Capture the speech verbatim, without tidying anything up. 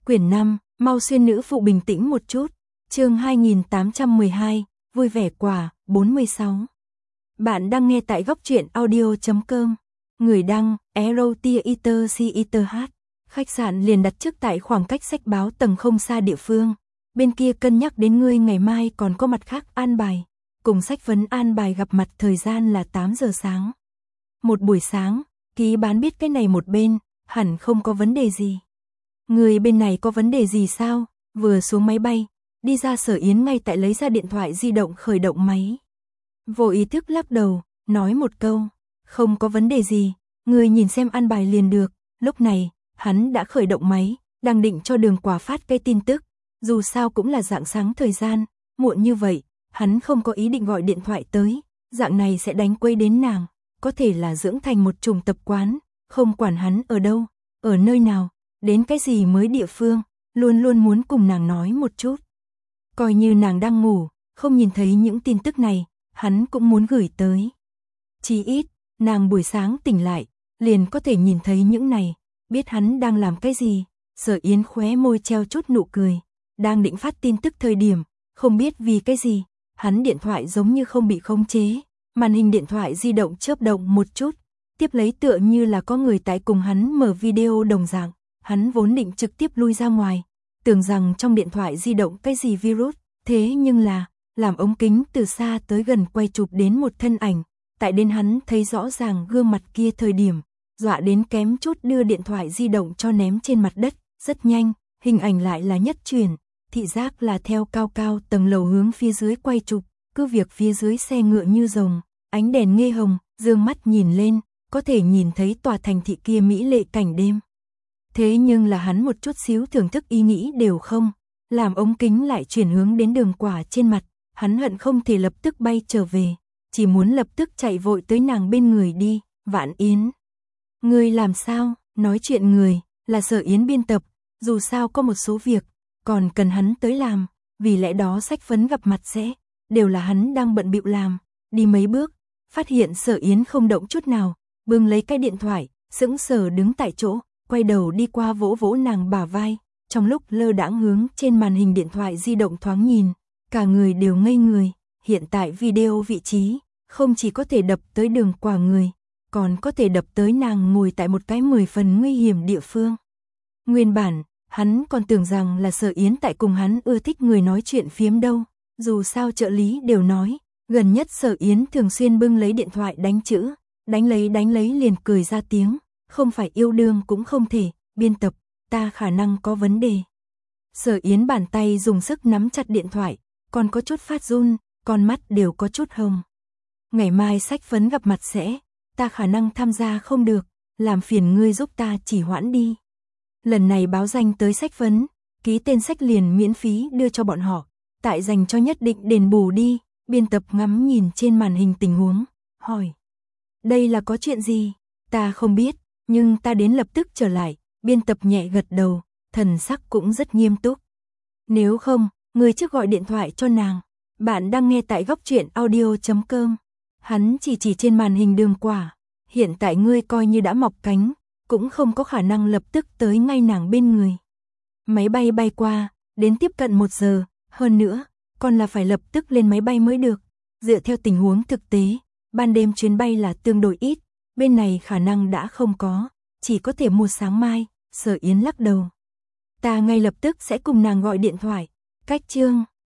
Quyển năm, mau xuyên nữ phụ bình tĩnh một chút. Chương hai nghìn tám trăm mười hai, vui vẻ quả, bốn mươi sáu. Bạn đang nghe tại góc truyện audio chấm com. Người đăng, Erotiater Citer. Khách sạn liền đặt trước tại khoảng cách sách báo tầng không xa địa phương. Bên kia cân nhắc đến ngươi ngày mai còn có mặt khác an bài. Cùng sách vấn an bài gặp mặt thời gian là tám giờ sáng. Một buổi sáng, ký bán biết cái này một bên, hẳn không có vấn đề gì. Người bên này có vấn đề gì sao? Vừa xuống máy bay, đi ra Sở Yến ngay tại lấy ra điện thoại di động khởi động máy. Vô ý thức lắc đầu, nói một câu, không có vấn đề gì, người nhìn xem an bài liền được. Lúc này, hắn đã khởi động máy, đang định cho Đường Quả phát cái tin tức, dù sao cũng là rạng sáng thời gian, muộn như vậy, hắn không có ý định gọi điện thoại tới, dạng này sẽ đánh quấy đến nàng, có thể là dưỡng thành một chủng tập quán, không quản hắn ở đâu, ở nơi nào, đến cái gì mới địa phương, luôn luôn muốn cùng nàng nói một chút. Coi như nàng đang ngủ, không nhìn thấy những tin tức này, hắn cũng muốn gửi tới. Chỉ ít, nàng buổi sáng tỉnh lại, liền có thể nhìn thấy những này, biết hắn đang làm cái gì. Sở Yến khóe môi treo chút nụ cười, đang định phát tin tức thời điểm, không biết vì cái gì, hắn điện thoại giống như không bị khống chế, màn hình điện thoại di động chớp động một chút, tiếp lấy tựa như là có người tại cùng hắn mở video đồng dạng, hắn vốn định trực tiếp lui ra ngoài, tưởng rằng trong điện thoại di động cái gì virus, thế nhưng là, làm ống kính từ xa tới gần quay chụp đến một thân ảnh, tại đến hắn thấy rõ ràng gương mặt kia thời điểm, dọa đến kém chút đưa điện thoại di động cho ném trên mặt đất, rất nhanh, hình ảnh lại là nhất chuyển, thị giác là theo cao cao tầng lầu hướng phía dưới quay chụp, cứ việc phía dưới xe ngựa như rồng, ánh đèn nghe hồng, dương mắt nhìn lên, có thể nhìn thấy tòa thành thị kia mỹ lệ cảnh đêm. Thế nhưng là hắn một chút xíu thưởng thức ý nghĩ đều không, làm ống kính lại chuyển hướng đến Đường Quả trên mặt, hắn hận không thể lập tức bay trở về, chỉ muốn lập tức chạy vội tới nàng bên người đi. Vạn Yến, ngươi làm sao? Nói chuyện người là Sở Yến biên tập, dù sao có một số việc còn cần hắn tới làm, vì lẽ đó sách vấn gặp mặt sẽ đều là hắn đang bận bịu làm. Đi mấy bước, phát hiện Sở Yến không động chút nào, bưng lấy cái điện thoại, sững sờ đứng tại chỗ, quay đầu đi qua vỗ vỗ nàng bả vai, trong lúc lơ đãng hướng trên màn hình điện thoại di động thoáng nhìn, cả người đều ngây người. Hiện tại video vị trí không chỉ có thể đập tới Đường Quả người, còn có thể đập tới nàng ngồi tại một cái mười phần nguy hiểm địa phương. Nguyên bản, hắn còn tưởng rằng là Sở Yến tại cùng hắn ưa thích người nói chuyện phiếm đâu, dù sao trợ lý đều nói, gần nhất Sở Yến thường xuyên bưng lấy điện thoại đánh chữ, đánh lấy đánh lấy liền cười ra tiếng, không phải yêu đương cũng không thể, biên tập, ta khả năng có vấn đề. Sở Yến bàn tay dùng sức nắm chặt điện thoại, còn có chút phát run, con mắt đều có chút hồng. Ngày mai sách vấn gặp mặt sẽ, ta khả năng tham gia không được, làm phiền ngươi giúp ta chỉ hoãn đi. Lần này báo danh tới sách vấn, ký tên sách liền miễn phí đưa cho bọn họ, tại dành cho nhất định đền bù đi. Biên tập ngắm nhìn trên màn hình tình huống, hỏi. Đây là có chuyện gì? Ta không biết, nhưng ta đến lập tức trở lại. Biên tập nhẹ gật đầu, thần sắc cũng rất nghiêm túc. Nếu không, ngươi trước gọi điện thoại cho nàng. Bạn đang nghe tại góc truyện audio chấm com. Hắn chỉ chỉ trên màn hình Đường Quả. Hiện tại ngươi coi như đã mọc cánh, cũng không có khả năng lập tức tới ngay nàng bên người. Máy bay bay qua, đến tiếp cận một giờ, hơn nữa, còn là phải lập tức lên máy bay mới được. Dựa theo tình huống thực tế, ban đêm chuyến bay là tương đối ít, bên này khả năng đã không có, chỉ có thể mua sáng mai. Sở Yến lắc đầu. Ta ngay lập tức sẽ cùng nàng gọi điện thoại. Cách chương